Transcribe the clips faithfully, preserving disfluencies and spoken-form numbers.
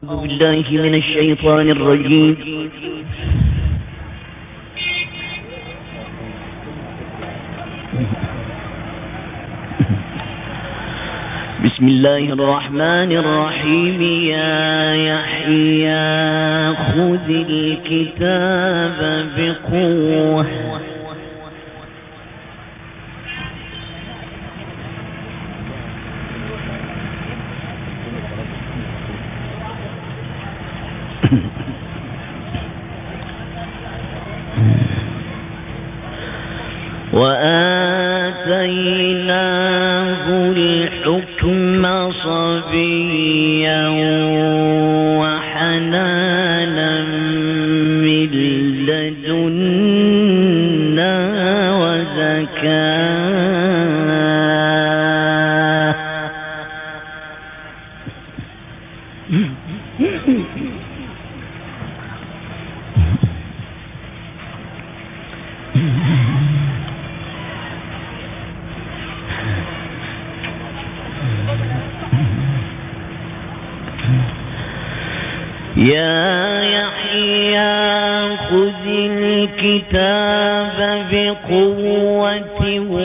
أعوذ بالله من الشيطان الرجيم. بسم الله الرحمن الرحيم. يا يحيى خذ الكتاب بقوة وآتيناه الحكم صبيا وحنانا من لدنا وزكاة. يا يحيى خذ الكتاب بقوة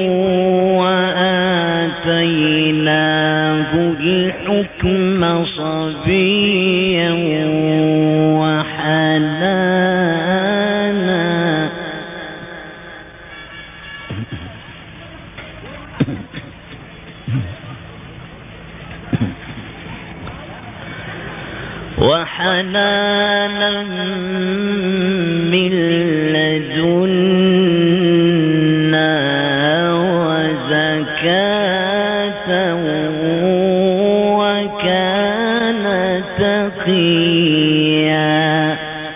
وآتيناه الحكم صبيا وحنانا وحنانا من لدنا وزكاة وكان تقيا.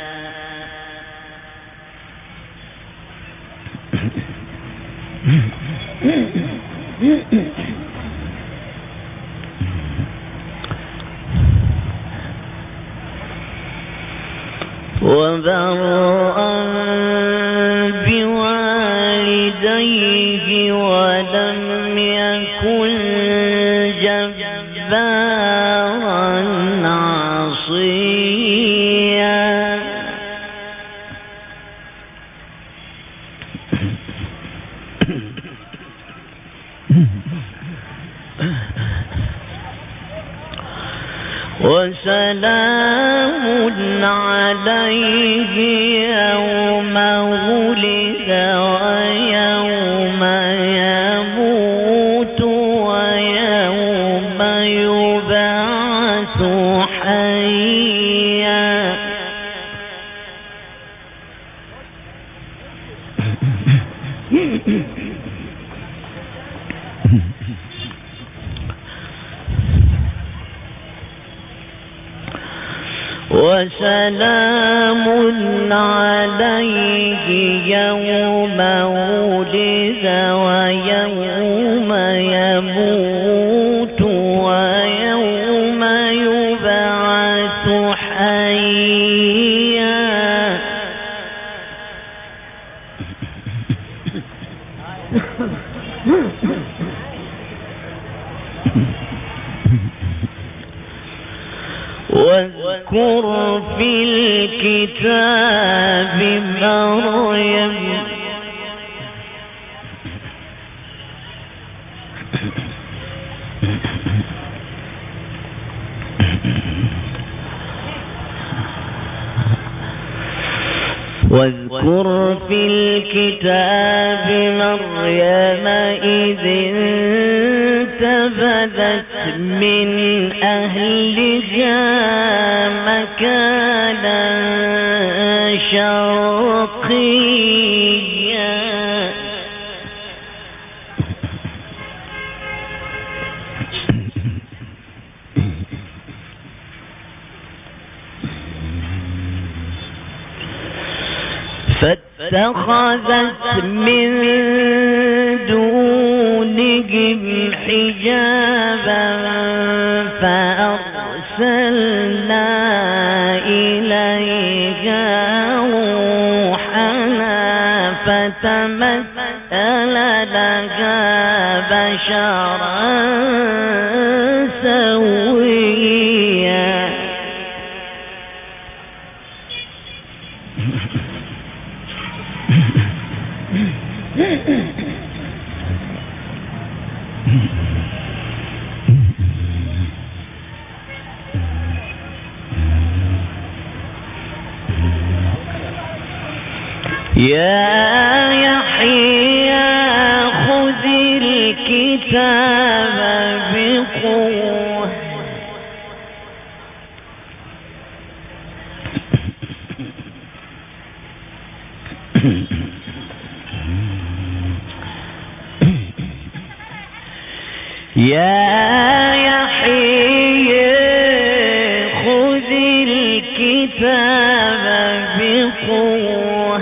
وبرأ بوالديه ولم يكن جبارا عصيا. وسلام عليه يوم ولد ويوم يموت ويوم يبعث حيا. وسلام عليه يوم ولد ويوم يموت ويوم يبعث حيا. واذكر في الكتاب مريم واذكر في الكتاب مريم إذ انتبذت من أهلها مكانا شرقيا. فاتخذت من دونهم حجابا فأرسلنا إليها روحنا فتمثل لها بشرا سويا. يا يحيى خذ الكتاب بقوة يا يحيى خذ الكتاب بقوة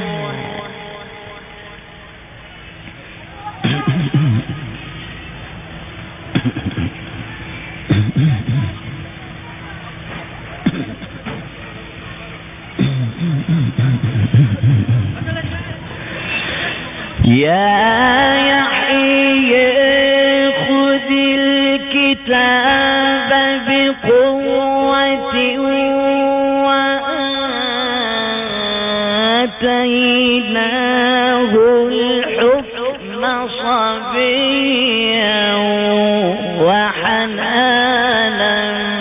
يا يحيى خذ الكتاب بقوة وآتيناه الحكم صبيا وحنانا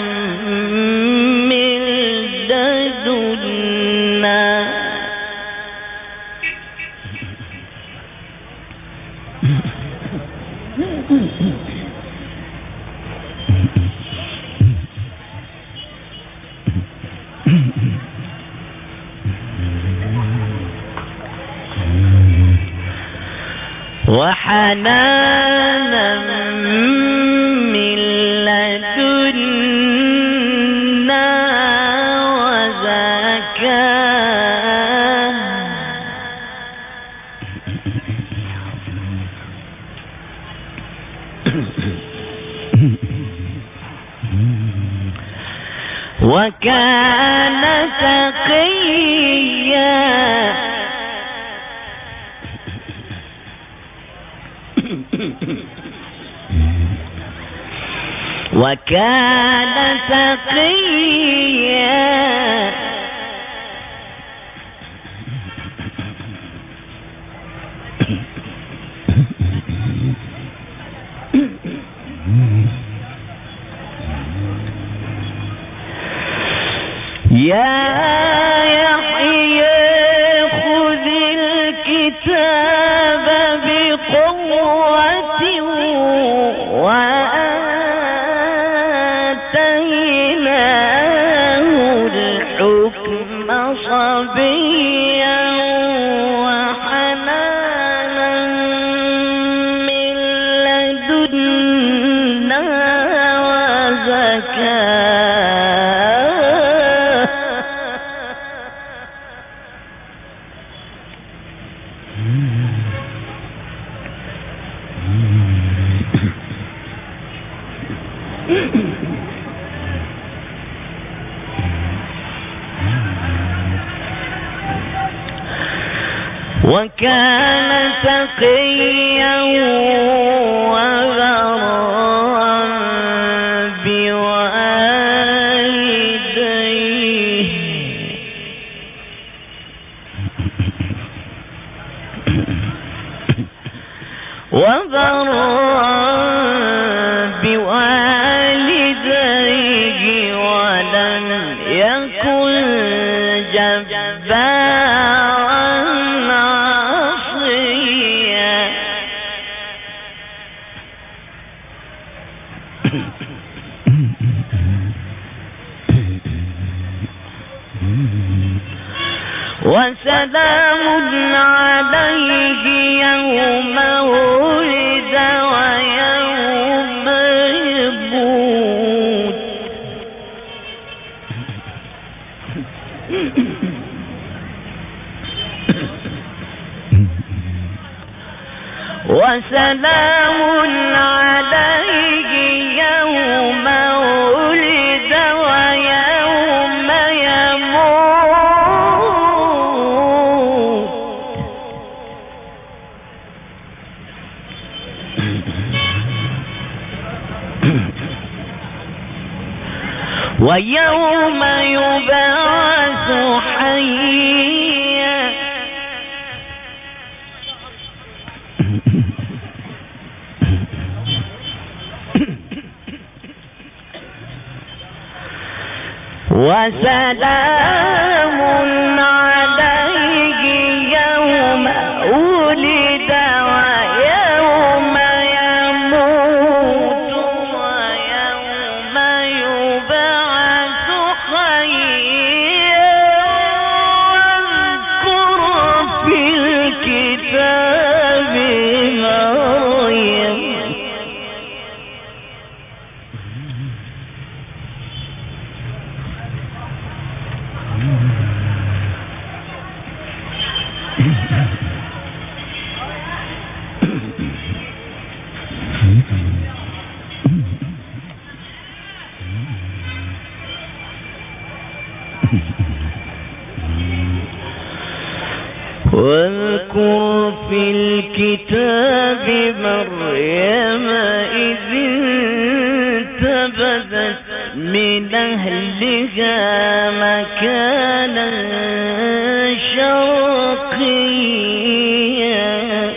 من لدنا وحنانا من لدنا وزكاة وكان تقيا وكان تقيا يا يحيى خذ الكتاب بقوة وآتيناه الحكم صبيا وحنانا من لدنا وزكاة وكان تقيا وبرا بوالديه وبرا بوالديه ولم يكن جبارا عصيا وسلام عليه يوم ولد ويوم يموت وسلام عليه يوم ولد ويوم يموت ويوم يبعث حيا وسلام عليه يوم واذكر في الكتاب مريم إذ انتبذت من أهلها مكانا شرقيا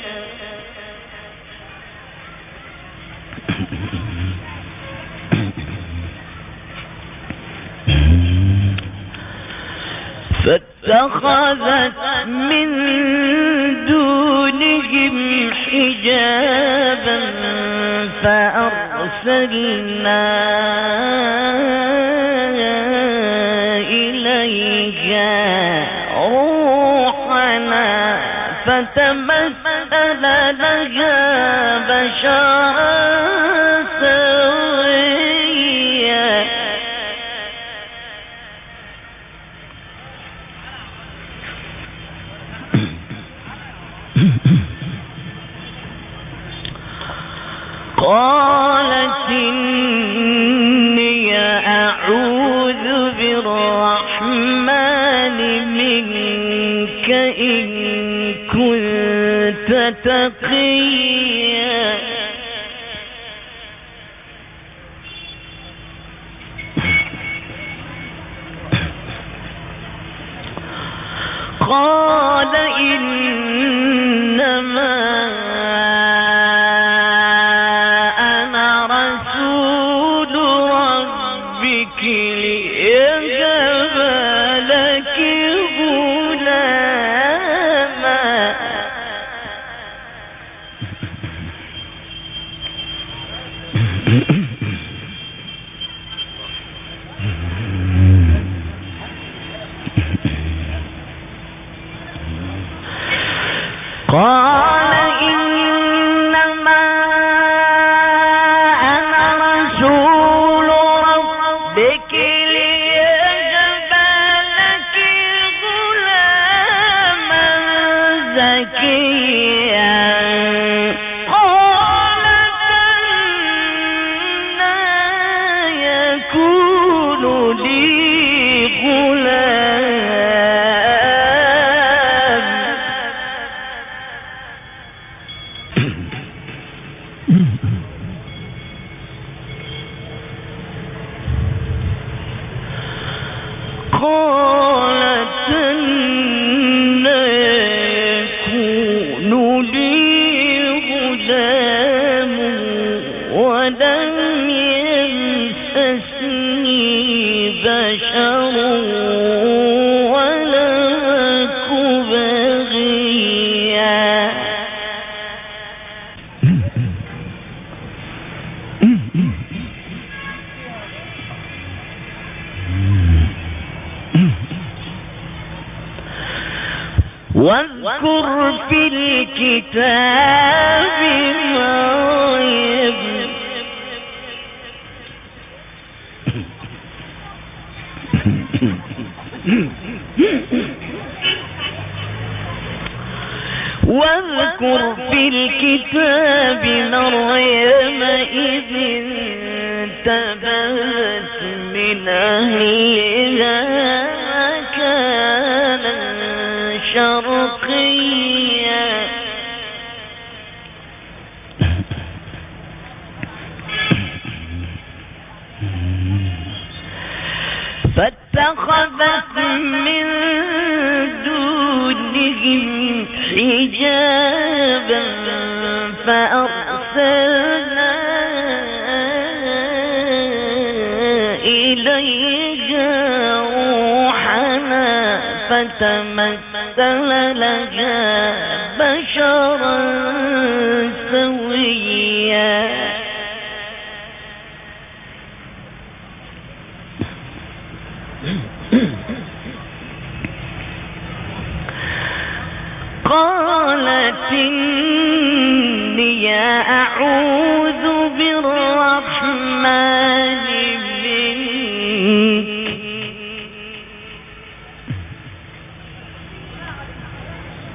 فاتخذت من دونهم حجابا فأرسلنا إليها روحنا فتمثل لها بشرا سويا قالت إني أعوذ بالرحمن منك إن كنت تقيا قال إنما قال إنما أنا رسول ربك ليهب لك غلاما زكيا قالت أنى يكون لي غلام قالت أنى يكون لي غلام ولم يمسسني بشر ولم أك بغيا واذكر في الكتاب مريم واذكر في الكتاب مريم إذ انتبهت من أهلها مكانا شرقيا فاتخذت من دونهم حجابا فأرسلنا إليها روحنا فتمثل لها بشرا سويا قالت إني أعوذ بالرحمن منك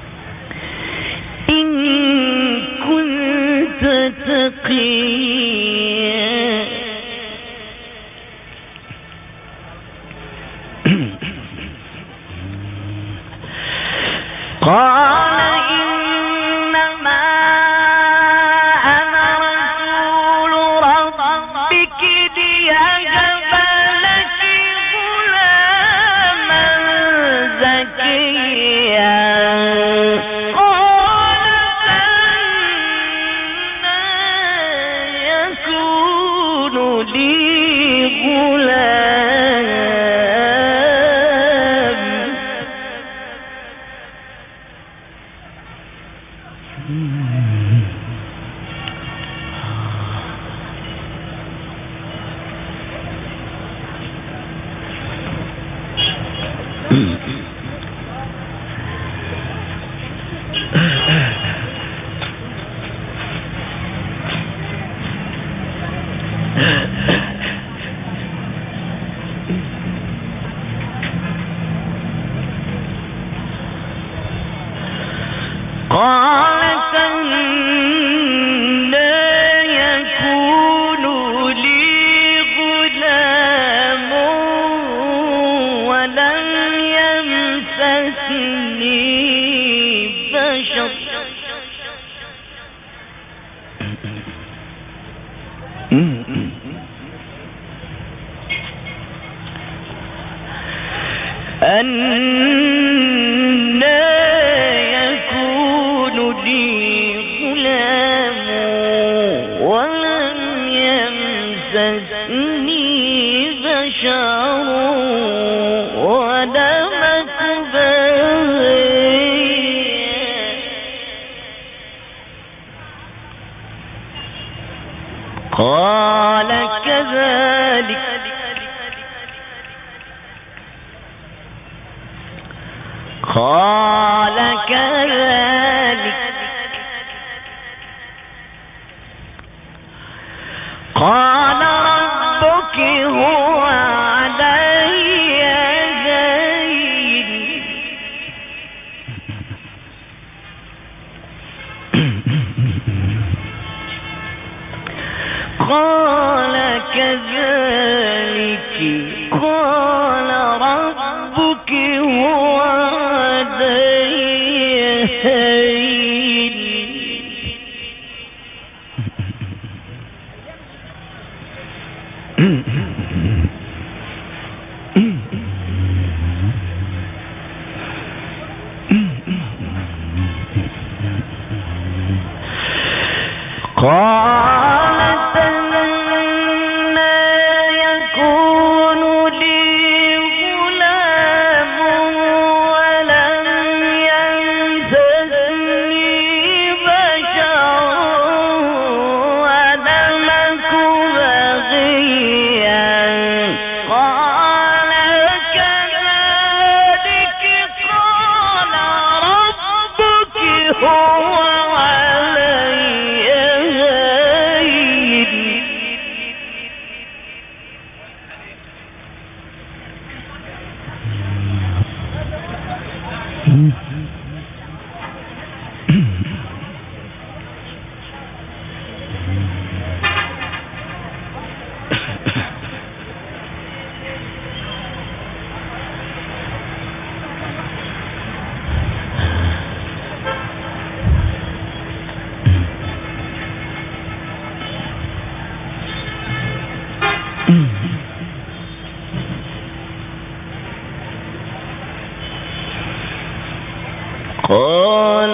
قال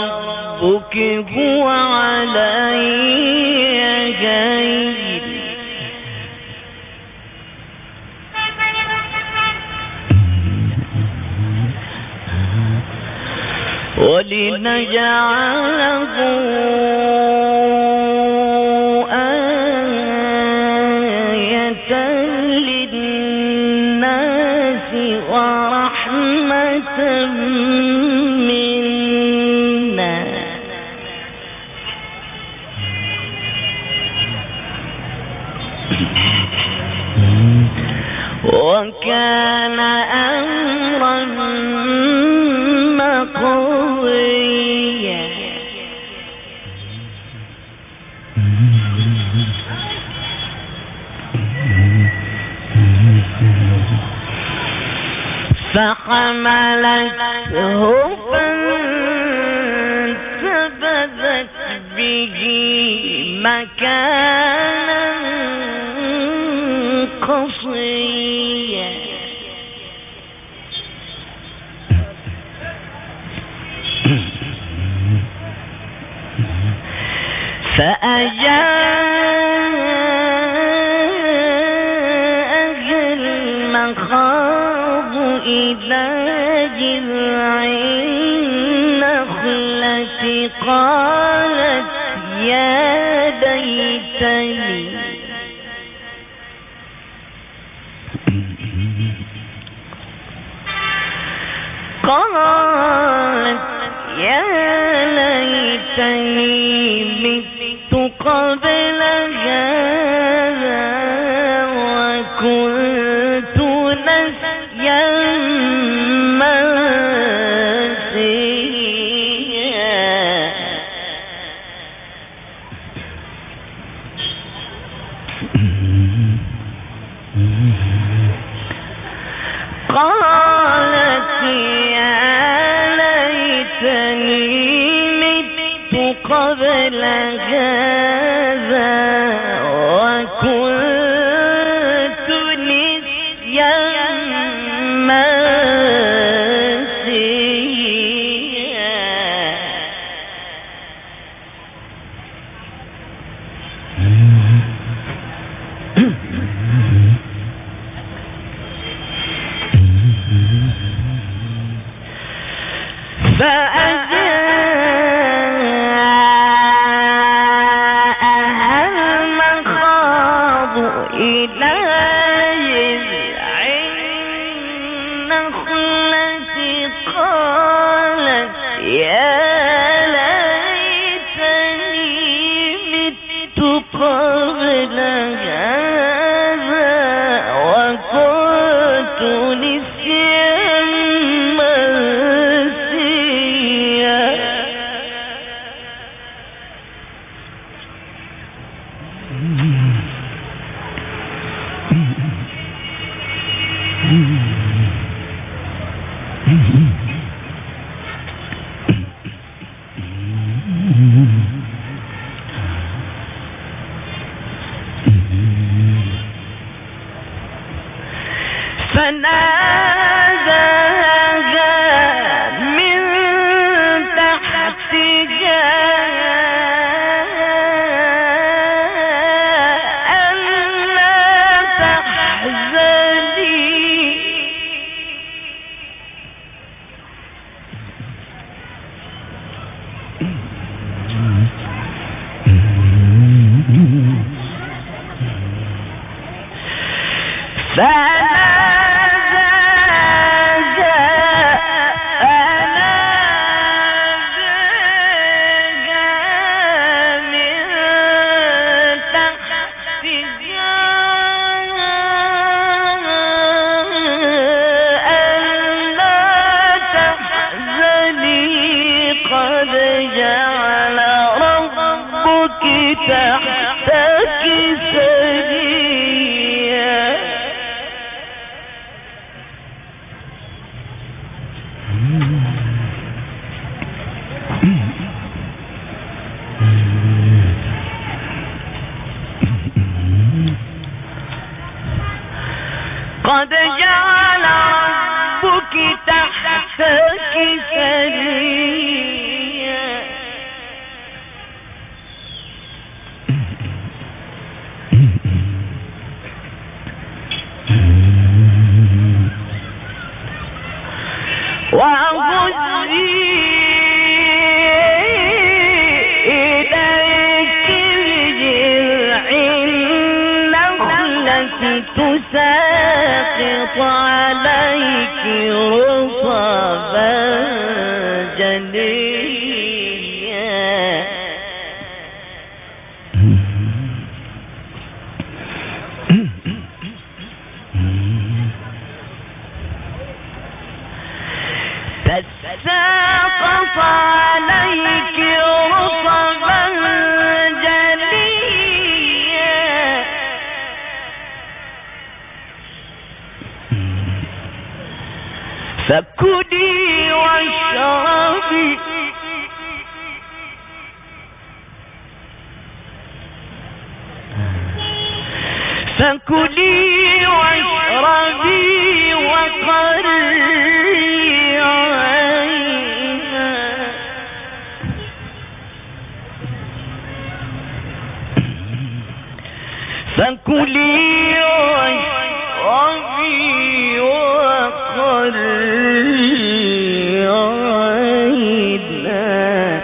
ربك هو علي هين ولنجعله آية للناس ورحمة منا وكان أمرا مقضيا فحملته فانتبذت به مكانا خصية فأجاءها المخاض إلى جذع النخلة قالت يا ليتني قالت يا ليتني مت قبل هذا وكنت نسيا منسيا. قالت يا ليتني مت قبل هذا وكنت نسيا منسيا. فأجاءها المخاض إلى جذع النخلة قالت يا ليتني مت قبل هذا وكنت نسيا منسيا. فناداها من تحتها ألا تحزني تحتك سريا. قد جعل ربك تحتك سريا. وهزي إليك بجذع النخلة تساقط عليك رطبا جنيا. تساقط عليك رطبا جنيا. فكلي واشربي فكلي واشربي وقري عينا فكلي واشربي وقري عينا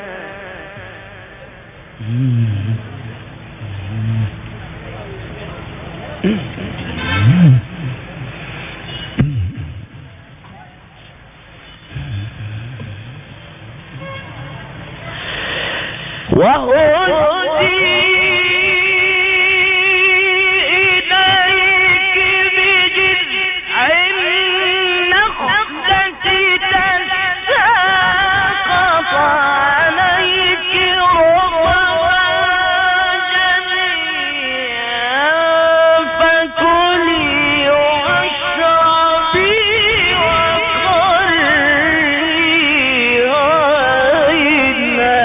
وهدي إليك بجذع النخلة تساقط عليك رطبا جنيا فكلي واشربي وقري عينا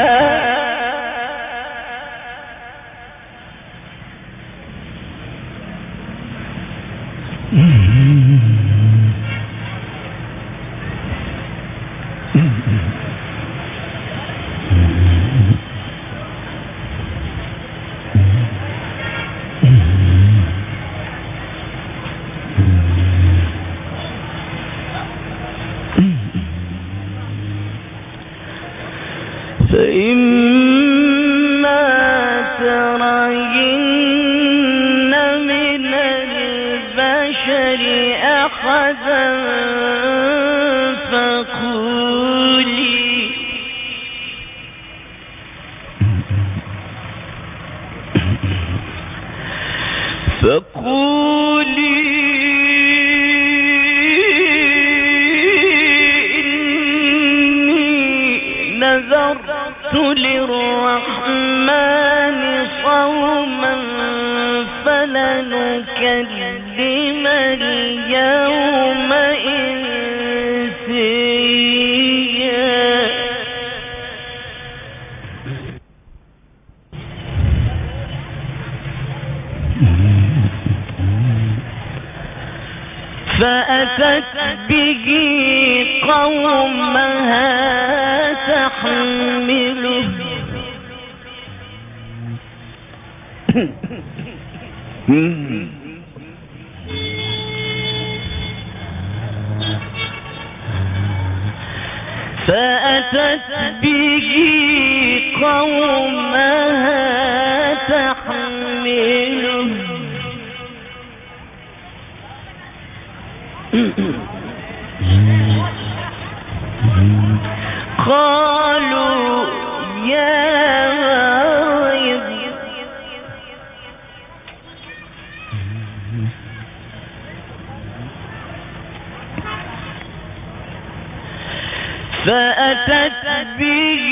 فإما ترين من البشر أحدا فقولي فقولي إني نذرت للرحمن صوما فلنكلم اليوم إنسيا فأتت به قومها تحمله فأتت به قومها تحمله قالوا يا مريم فأتت به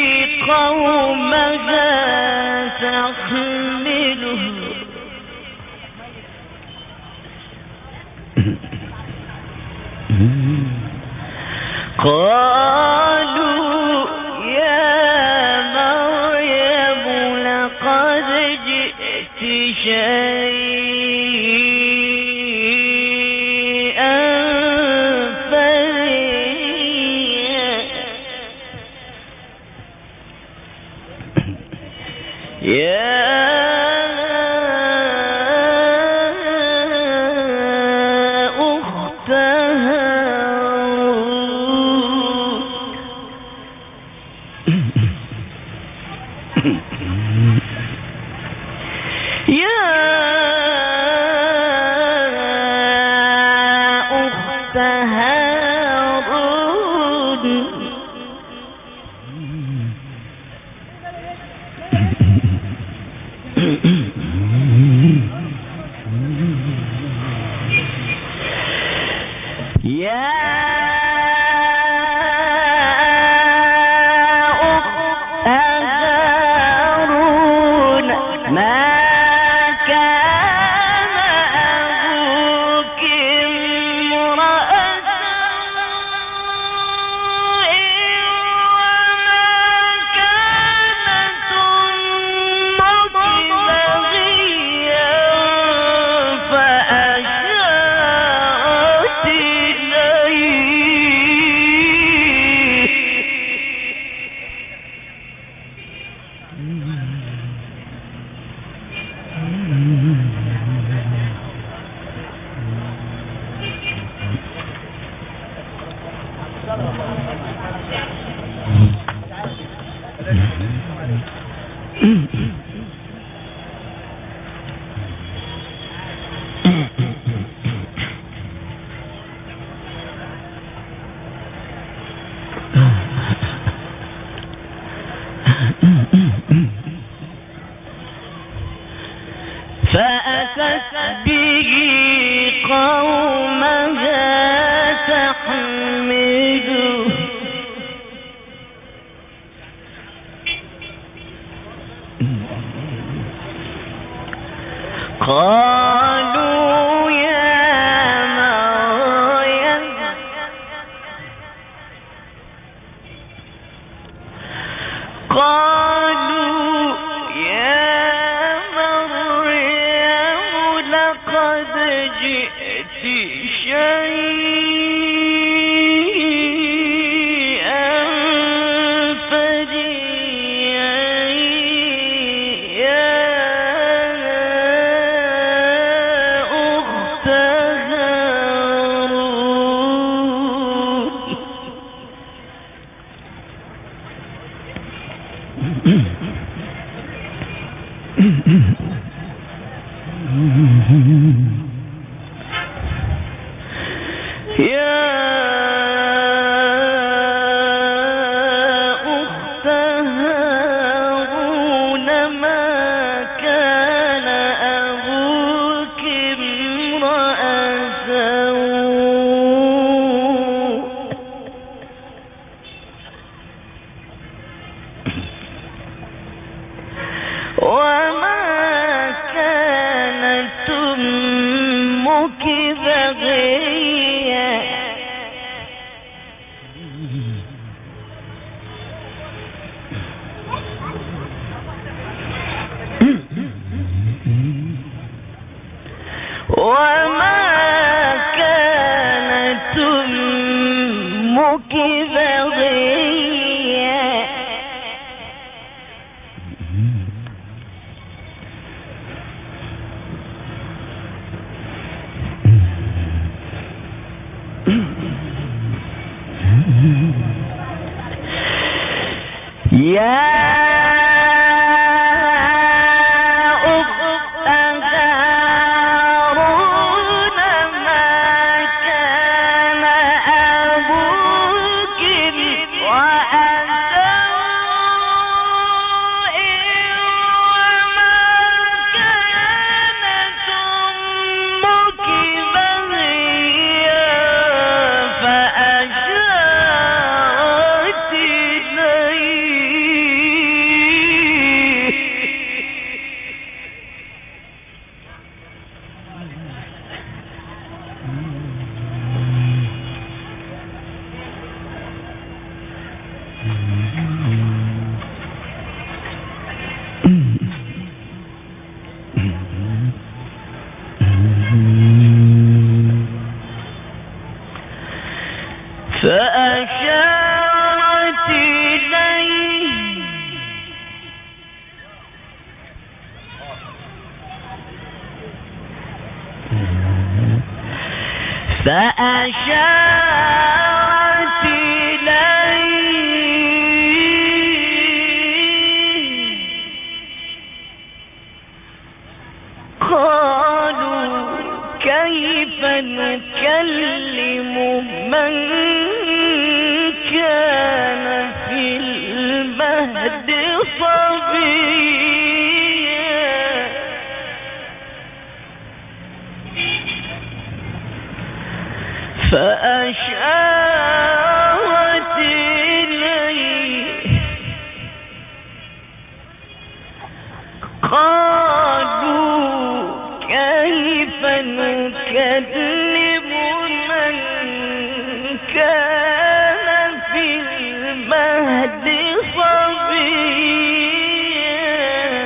قومها تحمله قالوا يا مريم لقد جئت شيئا فريا يا أخت هارون يا أخت هارون يا أخت هارون ما كان أبوك امرأ سوء وما كانت أمك بغيا فأشارت قومها تحمله قالوا يا مريم قالوا يا مريم لقد جئت شيئا فريا يا أخت هارون يا أخت هارون ما كان أبوك امرأ سوء وما كانت أمك بغيا وما كانت أمك بغيا يا أخت هارون ما كان أبوك امرأ سوء وما كانت أمك بغيا فأشارت إليه فأشارت إليه فأشارت إليه قالوا كيف نكلم من كان في المهد صبيا فأشارت إليه قالوا كيف نكلم من كان في المهد صبيا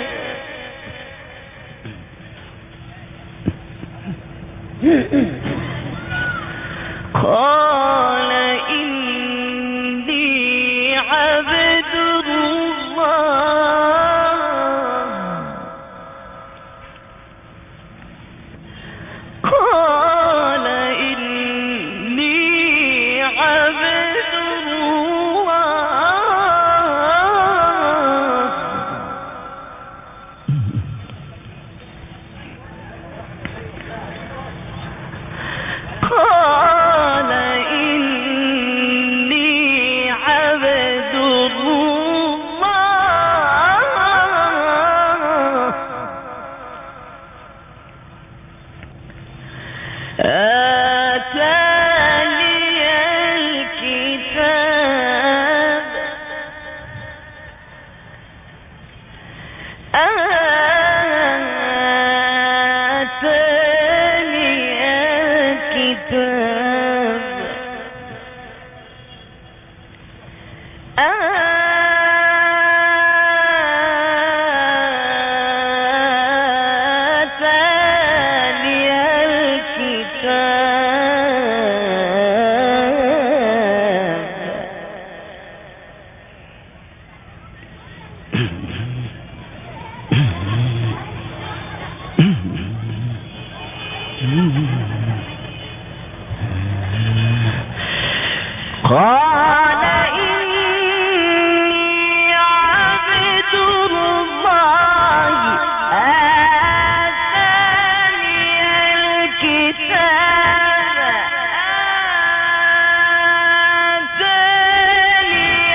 قال إني عبد الله قال إني عبد الله قال آتاني الكتاب آتاني الكتاب قال إني عبد الله آتاني الكتاب آتاني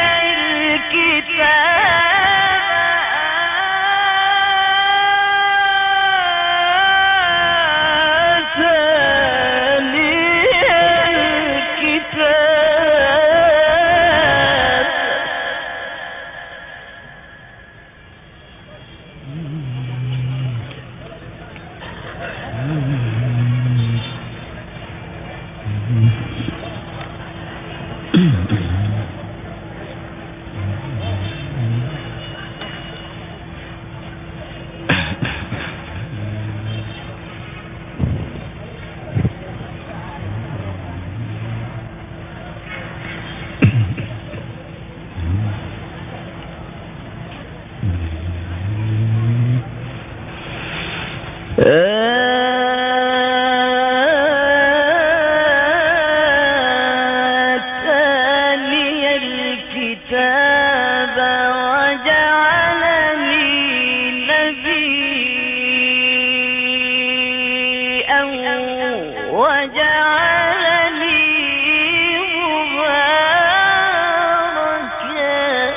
آتاني الكتاب وجعلني نبيا وجعلني مباركا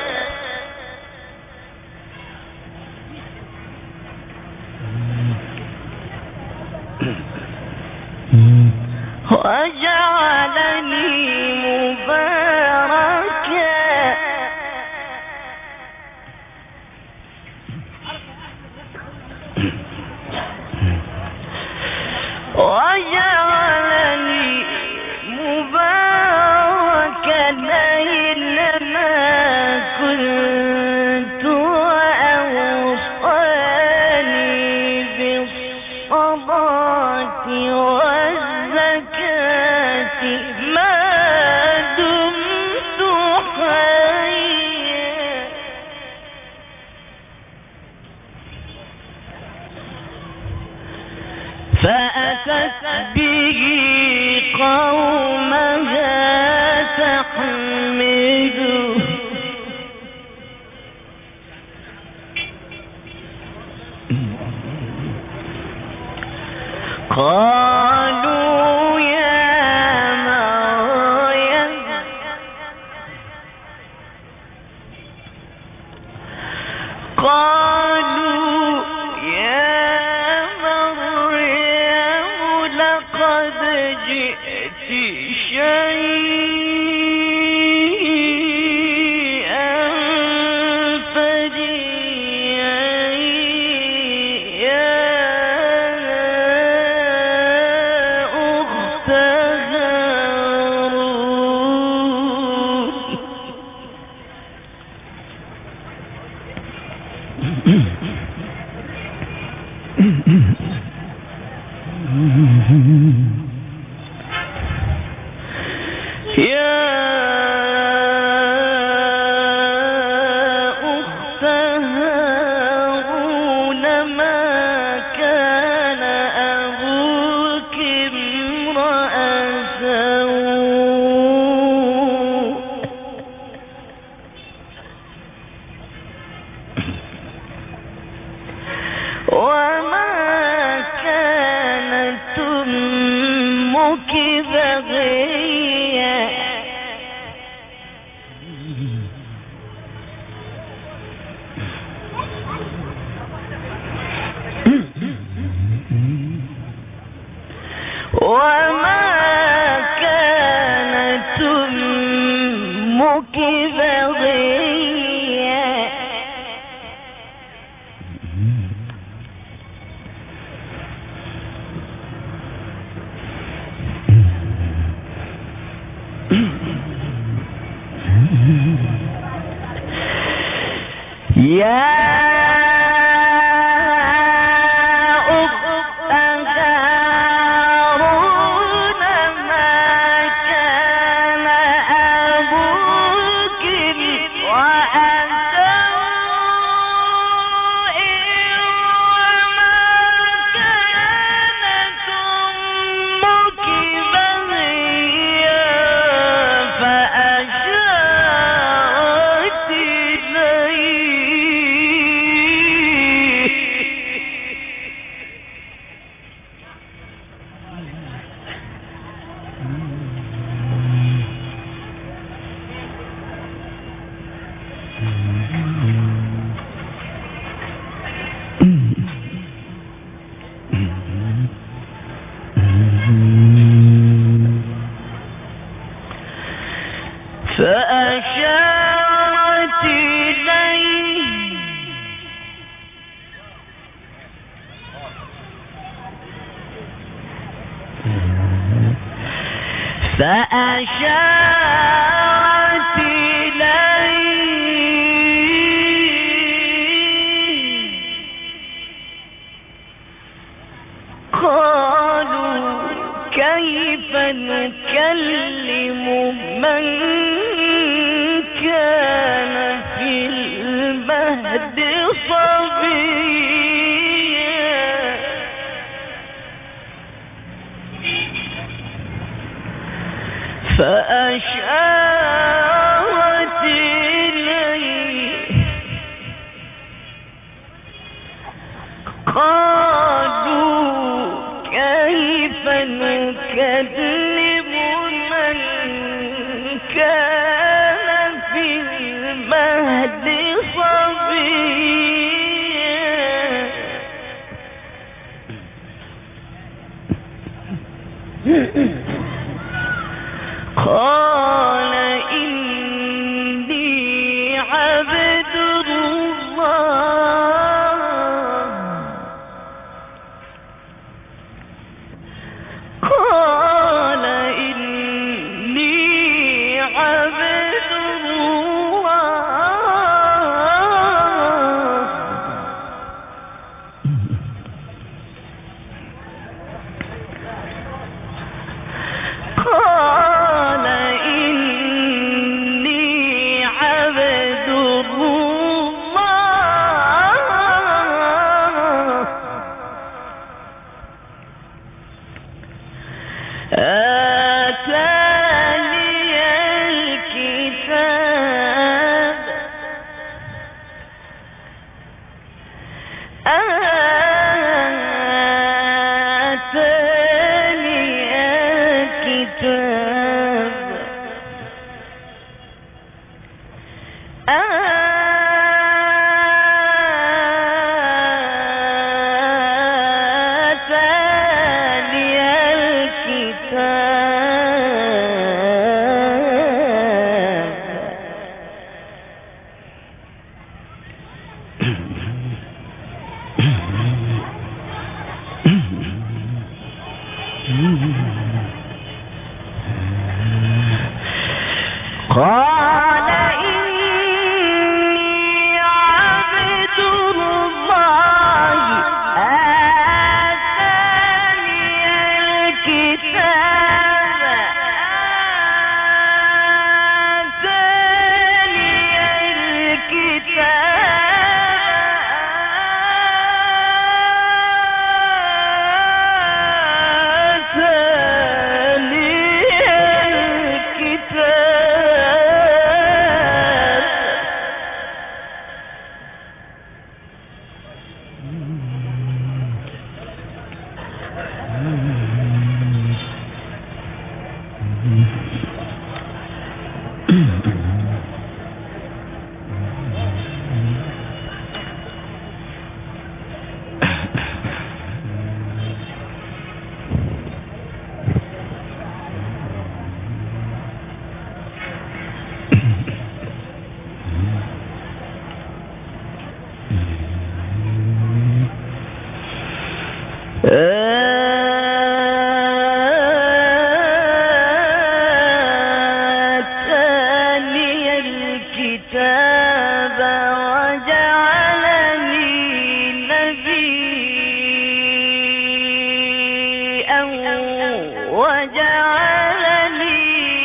وجعلني مباركا وجعلني مباركا أينما كنت وأوصاني بالصلاة والزكاة ما دمت حيا فأتت به قومها تحمله قالوا يا مريم قالوا يا مريم لقد جئت شيئا فريا يا أخت هارون يا أخت هارون ما كان أبوك امرأ سوء وما كانت أمك بغيا فأشارت إليه قالوا كيف نكلم من كان في المهد صبيا فأشارت إليه قالوا كيف نكلم من كان في المهد صبيا قال إني عبد الله قال إني عبد الله قال إني عبد الله آتاني الكتاب آتاني الكتاب آتاني الكتاب وجعلني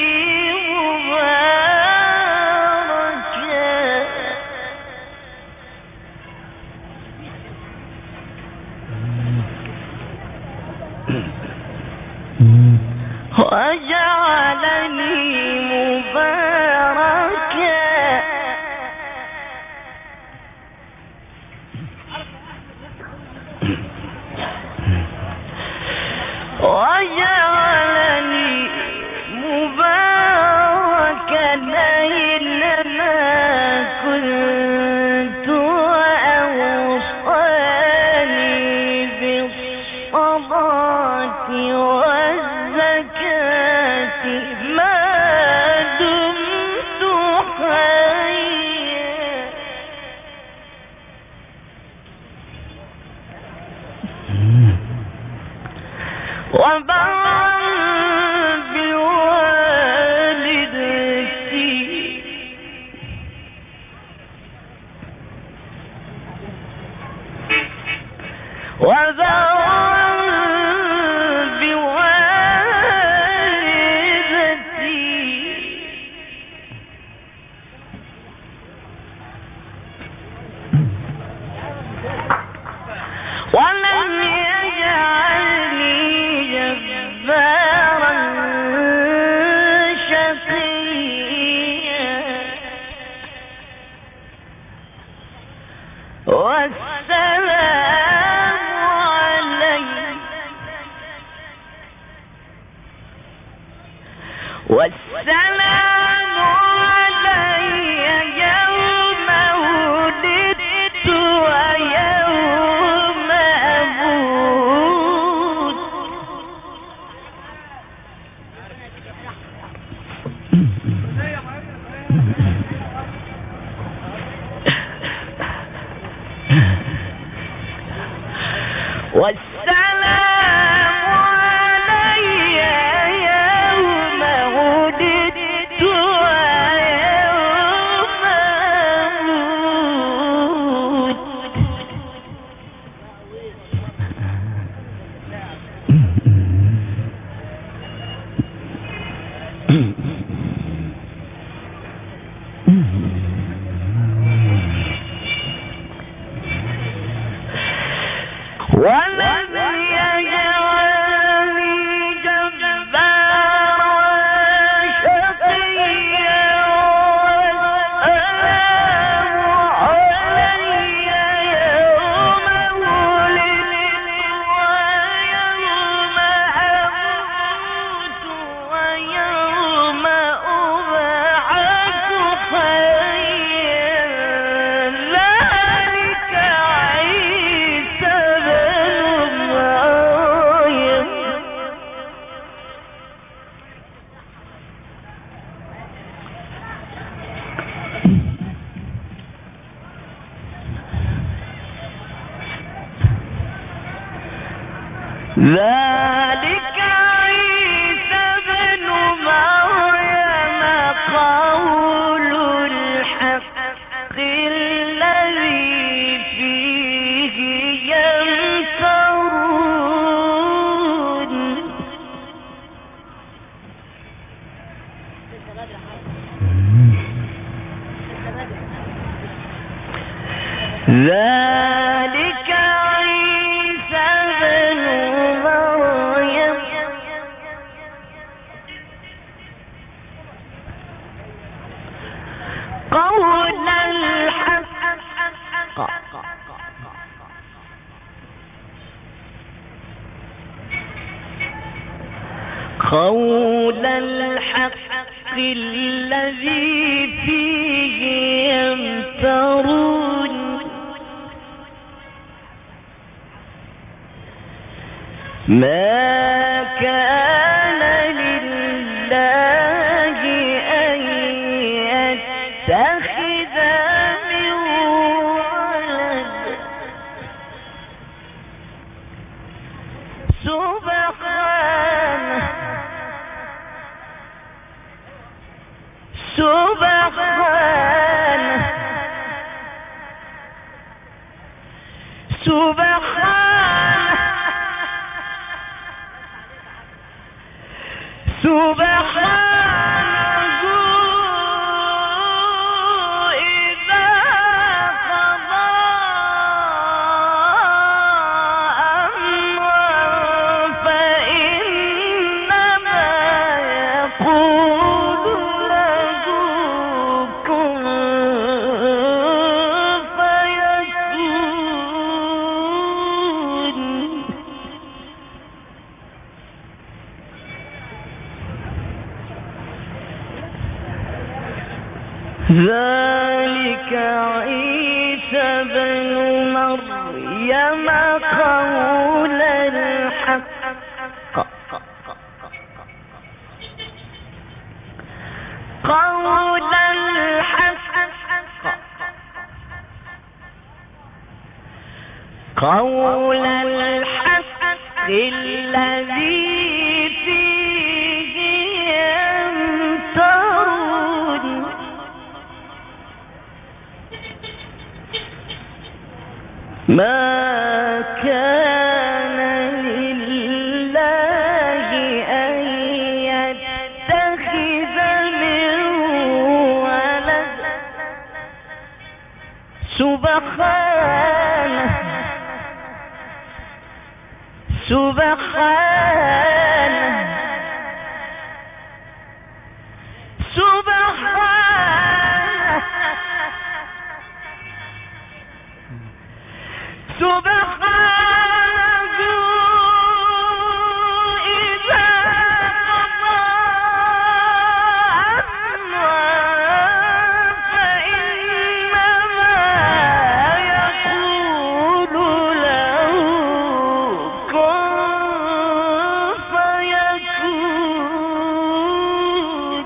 ذلك عيسى بن مريم قول الحق الذي فيه يمترون ذلك عيسى بن مريم قول الحق قول الحق الذي فيه يمترون ما كان لله أن يتخذ من ولد سبحانه سبحانه سبحانه سبحانه إذا قضى أمرا فإنما يقول له كن فيكون. ذلك عيسى بن مريم قول الحق قول الحق قول الحق الذي فيه يمترون. ما كان لله أن يتخذ من ولد سبحانه سبحانه سبحانه سبحانه إذا قضى أمرا فإنما يقول له كن فيكون.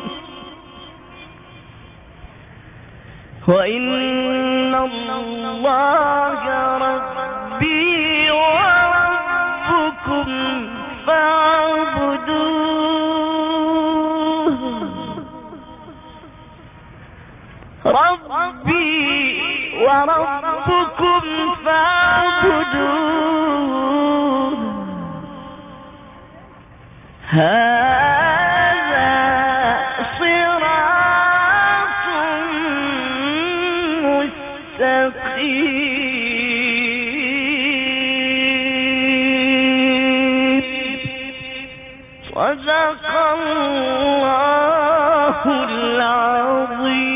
وإن الله ربي وربكم فاعبدوه. ربي وربكم فاعبدوه. هذا صراط مستقيم. صدق الله العظيم.